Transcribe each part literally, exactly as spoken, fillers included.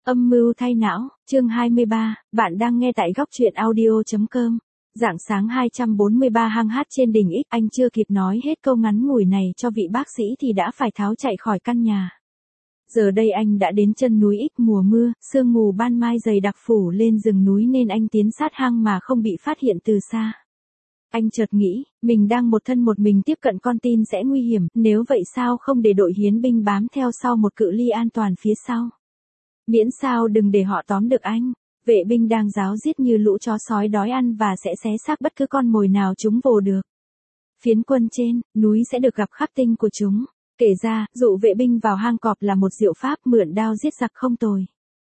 Âm mưu thay não, chương hai mươi ba, bạn đang nghe tại góc truyện audio.com. Rạng sáng hai trăm bốn mươi ba hang hát trên đỉnh X, anh chưa kịp nói hết câu ngắn ngủi này cho vị bác sĩ thì đã phải tháo chạy khỏi căn nhà. Giờ đây anh đã đến chân núi X, mùa mưa, sương mù ban mai dày đặc phủ lên rừng núi nên anh tiến sát hang mà không bị phát hiện từ xa. Anh chợt nghĩ, mình đang một thân một mình tiếp cận con tin sẽ nguy hiểm, nếu vậy sao không để đội hiến binh bám theo sau một cự ly an toàn phía sau. Miễn sao đừng để họ tóm được anh. Vệ binh đang ráo riết như lũ chó sói đói ăn và sẽ xé xác bất cứ con mồi nào chúng vồ được. Phiến quân trên, núi sẽ được gặp khắc tinh của chúng. Kể ra, dụ vệ binh vào hang cọp là một diệu pháp mượn đao giết giặc không tồi.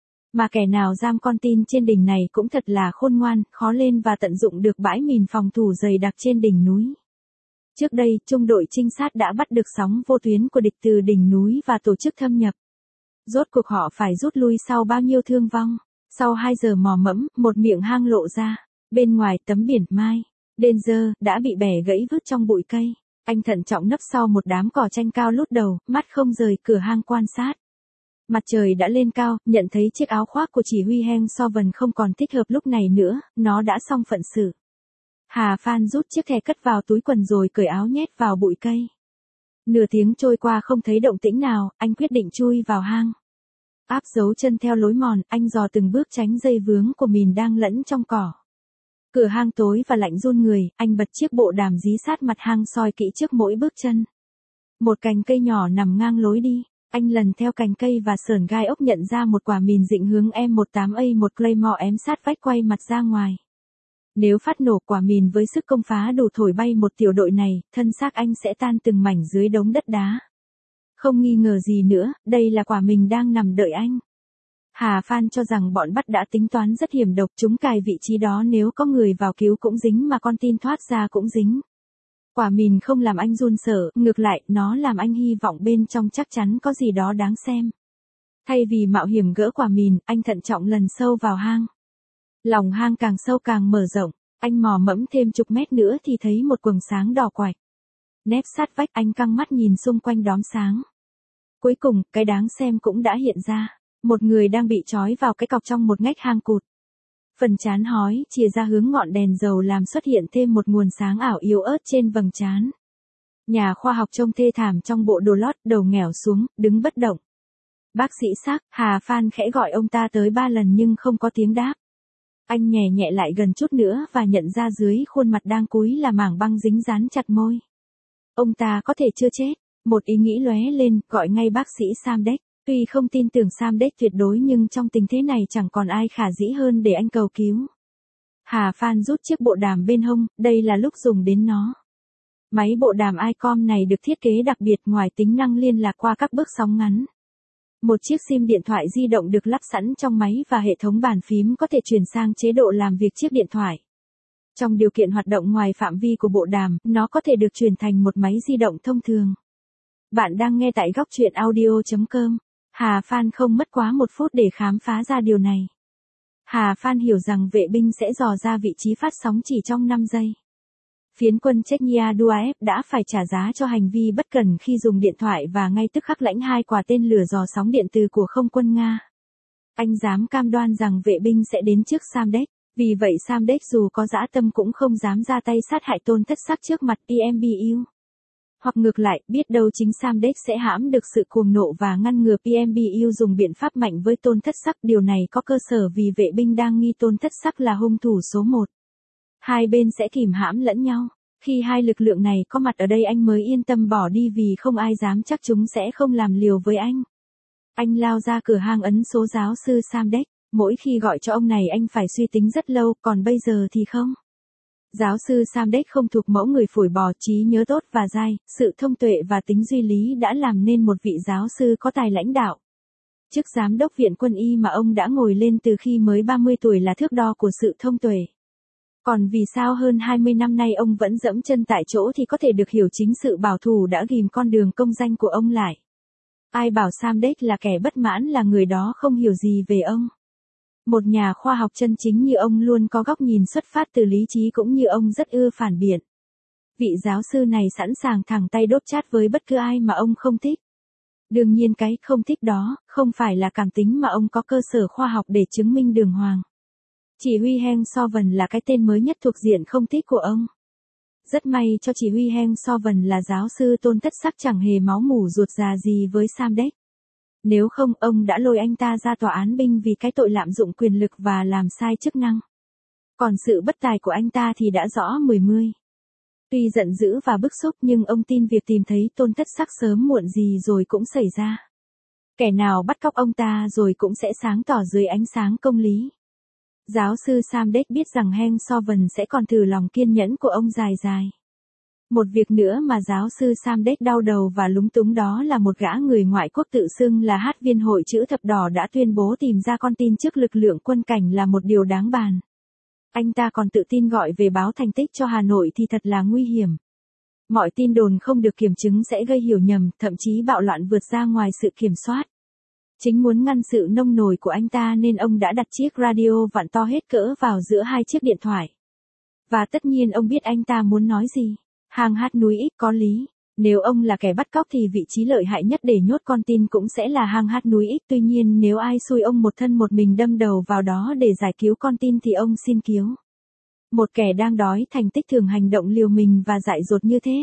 Mà kẻ nào giam con tin trên đỉnh này cũng thật là khôn ngoan, khó lên và tận dụng được bãi mìn phòng thủ dày đặc trên đỉnh núi. Trước đây, trung đội trinh sát đã bắt được sóng vô tuyến của địch từ đỉnh núi và tổ chức thâm nhập. Rốt cuộc họ phải rút lui sau bao nhiêu thương vong. Sau hai giờ mò mẫm, một miệng hang lộ ra. Bên ngoài tấm biển Mai, Danger, đã bị bẻ gãy vứt trong bụi cây. Anh thận trọng nấp sau một đám cỏ tranh cao lút đầu, mắt không rời cửa hang quan sát. Mặt trời đã lên cao, nhận thấy chiếc áo khoác của chỉ huy Heng Soven không còn thích hợp lúc này nữa, nó đã xong phận sự. Hà Phan rút chiếc thẻ cất vào túi quần rồi cởi áo nhét vào bụi cây. Nửa tiếng trôi qua không thấy động tĩnh nào, anh quyết định chui vào hang. Áp dấu chân theo lối mòn, anh dò từng bước tránh dây vướng của mìn đang lẫn trong cỏ. Cửa hang tối và lạnh run người, anh bật chiếc bộ đàm dí sát mặt hang soi kỹ trước mỗi bước chân. Một cành cây nhỏ nằm ngang lối đi, anh lần theo cành cây và sởn gai ốc nhận ra một quả mìn định hướng M mười tám A một Claymore ém sát vách quay mặt ra ngoài. Nếu phát nổ quả mìn với sức công phá đủ thổi bay một tiểu đội này, thân xác anh sẽ tan từng mảnh dưới đống đất đá. Không nghi ngờ gì nữa, đây là quả mình đang nằm đợi anh. Hà Phan cho rằng bọn bắt đã tính toán rất hiểm độc, chúng cài vị trí đó nếu có người vào cứu cũng dính mà con tin thoát ra cũng dính. Quả mìn không làm anh run sợ, ngược lại, nó làm anh hy vọng bên trong chắc chắn có gì đó đáng xem. Thay vì mạo hiểm gỡ quả mìn, anh thận trọng lần sâu vào hang. Lòng hang càng sâu càng mở rộng, anh mò mẫm thêm chục mét nữa thì thấy một quầng sáng đỏ quạch. Nép sát vách, anh căng mắt nhìn xung quanh đóm sáng. Cuối cùng, cái đáng xem cũng đã hiện ra. Một người đang bị trói vào cái cọc trong một ngách hang cụt. Phần trán hói, chìa ra hướng ngọn đèn dầu làm xuất hiện thêm một nguồn sáng ảo yếu ớt trên vầng trán. Nhà khoa học trông thê thảm trong bộ đồ lót, đầu nghẻo xuống, đứng bất động. Bác sĩ xác, Hà Phan khẽ gọi ông ta tới ba lần nhưng không có tiếng đáp. Anh nhè nhẹ lại gần chút nữa và nhận ra dưới khuôn mặt đang cúi là mảng băng dính dán chặt môi. Ông ta có thể chưa chết. Một ý nghĩ lóe lên, gọi ngay bác sĩ Samdech. Tuy không tin tưởng Samdech tuyệt đối nhưng trong tình thế này chẳng còn ai khả dĩ hơn để anh cầu cứu. Hà Phan rút chiếc bộ đàm bên hông, đây là lúc dùng đến nó. Máy bộ đàm i com này được thiết kế đặc biệt ngoài tính năng liên lạc qua các bước sóng ngắn. Một chiếc sim điện thoại di động được lắp sẵn trong máy và hệ thống bàn phím có thể chuyển sang chế độ làm việc chiếc điện thoại. Trong điều kiện hoạt động ngoài phạm vi của bộ đàm, nó có thể được chuyển thành một máy di động thông thường. Bạn đang nghe tại góc truyện audio.com. Hà Phan không mất quá một phút để khám phá ra điều này. Hà Phan hiểu rằng vệ binh sẽ dò ra vị trí phát sóng chỉ trong năm giây. Phiến quân Chechnya Duaev đã phải trả giá cho hành vi bất cẩn khi dùng điện thoại và ngay tức khắc lãnh hai quả tên lửa dò sóng điện từ của không quân Nga. Anh dám cam đoan rằng vệ binh sẽ đến trước Samdech, vì vậy Samdech dù có dã tâm cũng không dám ra tay sát hại Tôn Thất Sắc trước mặt pê em bê u. Hoặc ngược lại, biết đâu chính Samdech sẽ hãm được sự cuồng nộ và ngăn ngừa pê em bê u dùng biện pháp mạnh với Tôn Thất Sắc. Điều này có cơ sở vì vệ binh đang nghi Tôn Thất Sắc là hung thủ số một. Hai bên sẽ kìm hãm lẫn nhau. Khi hai lực lượng này có mặt ở đây anh mới yên tâm bỏ đi vì không ai dám chắc chúng sẽ không làm liều với anh. Anh lao ra cửa hang ấn số giáo sư Samdech. Mỗi khi gọi cho ông này anh phải suy tính rất lâu, còn bây giờ thì không. Giáo sư Samdech không thuộc mẫu người phổi bò, trí nhớ tốt và dai, sự thông tuệ và tính duy lý đã làm nên một vị giáo sư có tài lãnh đạo. Chức giám đốc viện quân y mà ông đã ngồi lên từ khi mới ba mươi tuổi là thước đo của sự thông tuệ. Còn vì sao hơn hai mươi năm nay ông vẫn dẫm chân tại chỗ thì có thể được hiểu chính sự bảo thủ đã ghim con đường công danh của ông lại. Ai bảo Samdech là kẻ bất mãn là người đó không hiểu gì về ông. Một nhà khoa học chân chính như ông luôn có góc nhìn xuất phát từ lý trí cũng như ông rất ưa phản biện. Vị giáo sư này sẵn sàng thẳng tay đốt chát với bất cứ ai mà ông không thích. Đương nhiên cái không thích đó, không phải là cảm tính mà ông có cơ sở khoa học để chứng minh đường hoàng. Chỉ huy Heng So-vần là cái tên mới nhất thuộc diện không thích của ông. Rất may cho chỉ huy Heng So-vần là giáo sư Tôn Thất Sắc chẳng hề máu mủ ruột già gì với Samdech. Nếu không ông đã lôi anh ta ra tòa án binh vì cái tội lạm dụng quyền lực và làm sai chức năng. Còn sự bất tài của anh ta thì đã rõ mười mươi. Tuy giận dữ và bức xúc nhưng ông tin việc tìm thấy Tôn Thất Sắc sớm muộn gì rồi cũng xảy ra. Kẻ nào bắt cóc ông ta rồi cũng sẽ sáng tỏ dưới ánh sáng công lý. Giáo sư Samdech biết rằng Heng So-vần sẽ còn thử lòng kiên nhẫn của ông dài dài. Một việc nữa mà giáo sư Samdech đau đầu và lúng túng đó là một gã người ngoại quốc tự xưng là hát viên hội chữ thập đỏ đã tuyên bố tìm ra con tin trước lực lượng quân cảnh là một điều đáng bàn. Anh ta còn tự tin gọi về báo thành tích cho Hà Nội thì thật là nguy hiểm. Mọi tin đồn không được kiểm chứng sẽ gây hiểu nhầm, thậm chí bạo loạn vượt ra ngoài sự kiểm soát. Chính muốn ngăn sự nông nổi của anh ta nên ông đã đặt chiếc radio vặn to hết cỡ vào giữa hai chiếc điện thoại. Và tất nhiên ông biết anh ta muốn nói gì. Hang hát núi ít có lý. Nếu ông là kẻ bắt cóc thì vị trí lợi hại nhất để nhốt con tin cũng sẽ là hang hát núi ít. Tuy nhiên nếu ai xui ông một thân một mình đâm đầu vào đó để giải cứu con tin thì ông xin cứu. Một kẻ đang đói thành tích thường hành động liều mình và dại dột như thế.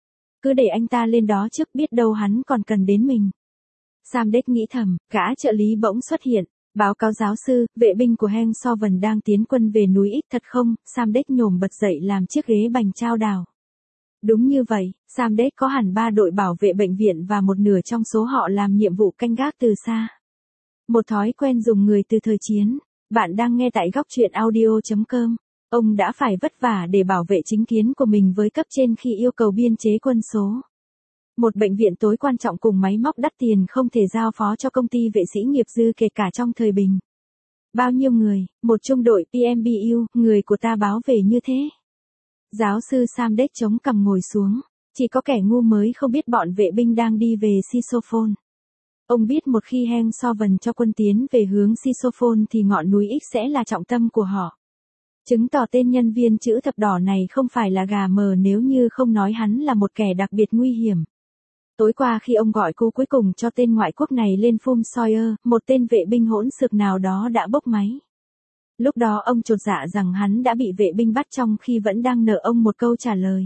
Cứ để anh ta lên đó trước biết đâu hắn còn cần đến mình. Samdech nghĩ thầm, gã trợ lý bỗng xuất hiện. Báo cáo giáo sư, vệ binh của Heng So-vần đang tiến quân về núi X thật không? Samdech nhổm bật dậy làm chiếc ghế bành trao đảo. Đúng như vậy, Samdech có hẳn ba đội bảo vệ bệnh viện và một nửa trong số họ làm nhiệm vụ canh gác từ xa. Một thói quen dùng người từ thời chiến. Bạn đang nghe tại góc truyện audio chấm com. Ông đã phải vất vả để bảo vệ chính kiến của mình với cấp trên khi yêu cầu biên chế quân số. Một bệnh viện tối quan trọng cùng máy móc đắt tiền không thể giao phó cho công ty vệ sĩ nghiệp dư kể cả trong thời bình. Bao nhiêu người, một trung đội pê em bê u, người của ta báo về như thế. Giáo sư Samdech chống cằm ngồi xuống. Chỉ có kẻ ngu mới không biết bọn vệ binh đang đi về Sisophone. Ông biết một khi Heng So-vần cho quân tiến về hướng Sisophone thì ngọn núi X sẽ là trọng tâm của họ. Chứng tỏ tên nhân viên chữ thập đỏ này không phải là gà mờ nếu như không nói hắn là một kẻ đặc biệt nguy hiểm. Tối qua khi ông gọi cú cuối cùng cho tên ngoại quốc này lên Phum Sawyer, một tên vệ binh hỗn xược nào đó đã bốc máy. Lúc đó ông chột dạ rằng hắn đã bị vệ binh bắt trong khi vẫn đang nợ ông một câu trả lời.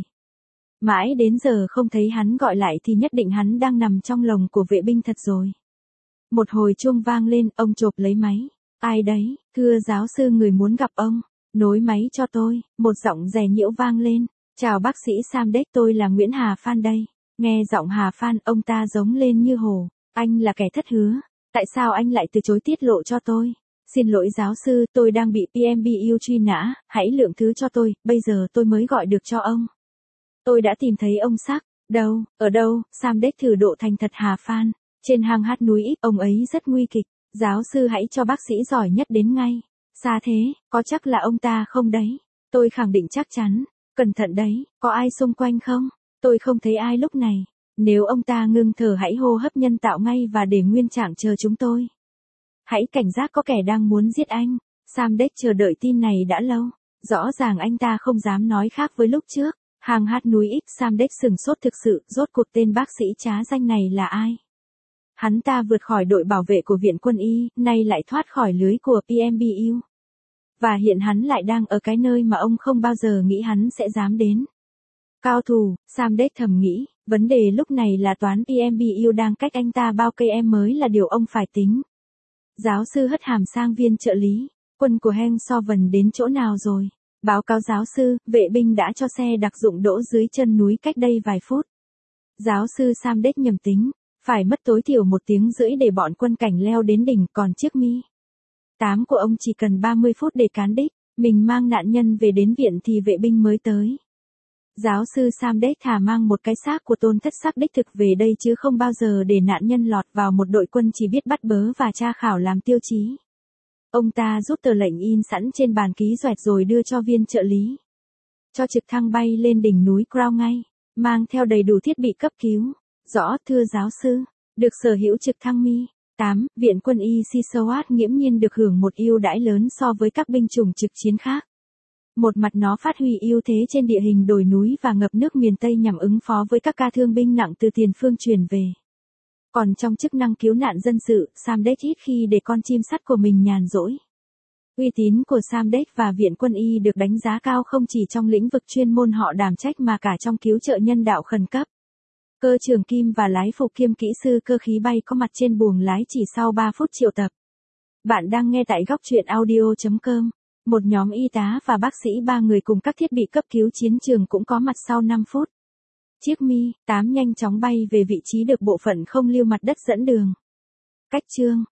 Mãi đến giờ không thấy hắn gọi lại thì nhất định hắn đang nằm trong lồng của vệ binh thật rồi. Một hồi chuông vang lên, ông chộp lấy máy. Ai đấy, thưa giáo sư người muốn gặp ông. Nối máy cho tôi, một giọng dè nhiễu vang lên. Chào bác sĩ Samdech, tôi là Nguyễn Hà Phan đây. Nghe giọng Hà Phan, ông ta giống lên như hồ. Anh là kẻ thất hứa. Tại sao anh lại từ chối tiết lộ cho tôi? Xin lỗi giáo sư, tôi đang bị pê em bê u truy nã, hãy lượng thứ cho tôi, bây giờ tôi mới gọi được cho ông. Tôi đã tìm thấy ông Sắc. Đâu, ở đâu? Samdech thử độ thành thật Hà Phan. Trên hang hát núi X, ông ấy rất nguy kịch. Giáo sư hãy cho bác sĩ giỏi nhất đến ngay. Xa thế, có chắc là ông ta không đấy? Tôi khẳng định chắc chắn. Cẩn thận đấy, có ai xung quanh không? Tôi không thấy ai lúc này. Nếu ông ta ngưng thở hãy hô hấp nhân tạo ngay và để nguyên trạng chờ chúng tôi. Hãy cảnh giác có kẻ đang muốn giết anh. Samdech chờ đợi tin này đã lâu. Rõ ràng anh ta không dám nói khác với lúc trước. Hang hát núi X, Samdech sừng sốt thực sự, rốt cuộc tên bác sĩ trá danh này là ai? Hắn ta vượt khỏi đội bảo vệ của viện quân y, nay lại thoát khỏi lưới của pê em bê u. Và hiện hắn lại đang ở cái nơi mà ông không bao giờ nghĩ hắn sẽ dám đến. Cao thủ, Samdech thầm nghĩ, vấn đề lúc này là toán pê em bê u đang cách anh ta bao cây em mới là điều ông phải tính. Giáo sư hất hàm sang viên trợ lý, quân của Heng So-vần đến chỗ nào rồi? Báo cáo giáo sư, vệ binh đã cho xe đặc dụng đỗ dưới chân núi cách đây vài phút. Giáo sư Samdech nhầm tính, phải mất tối thiểu một tiếng rưỡi để bọn quân cảnh leo đến đỉnh, còn chiếc Mi tám của ông chỉ cần ba mươi phút để cán đích, mình mang nạn nhân về đến viện thì vệ binh mới tới. Giáo sư Samdech thà mang một cái xác của Tôn Thất Sắc đích thực về đây chứ không bao giờ để nạn nhân lọt vào một đội quân chỉ biết bắt bớ và tra khảo làm tiêu chí. Ông ta rút tờ lệnh in sẵn trên bàn ký xoẹt rồi đưa cho viên trợ lý. Cho trực thăng bay lên đỉnh núi Crown ngay, mang theo đầy đủ thiết bị cấp cứu. Rõ, thưa giáo sư, được sở hữu trực thăng Mi tám, viện quân y Sisoat nghiễm nhiên được hưởng một ưu đãi lớn so với các binh chủng trực chiến khác. Một mặt nó phát huy ưu thế trên địa hình đồi núi và ngập nước miền Tây nhằm ứng phó với các ca thương binh nặng từ tiền phương truyền về. Còn trong chức năng cứu nạn dân sự, Samdech ít khi để con chim sắt của mình nhàn rỗi. Uy tín của Samdech và Viện Quân y được đánh giá cao không chỉ trong lĩnh vực chuyên môn họ đảm trách mà cả trong cứu trợ nhân đạo khẩn cấp. Cơ trưởng Kim và lái phụ kiêm kỹ sư cơ khí bay có mặt trên buồng lái chỉ sau ba phút triệu tập. Bạn đang nghe tại góc truyện audio chấm com. Một nhóm y tá và bác sĩ ba người cùng các thiết bị cấp cứu chiến trường cũng có mặt sau năm phút. Chiếc Mi tám nhanh chóng bay về vị trí được bộ phận không lưu mặt đất dẫn đường. Cách chương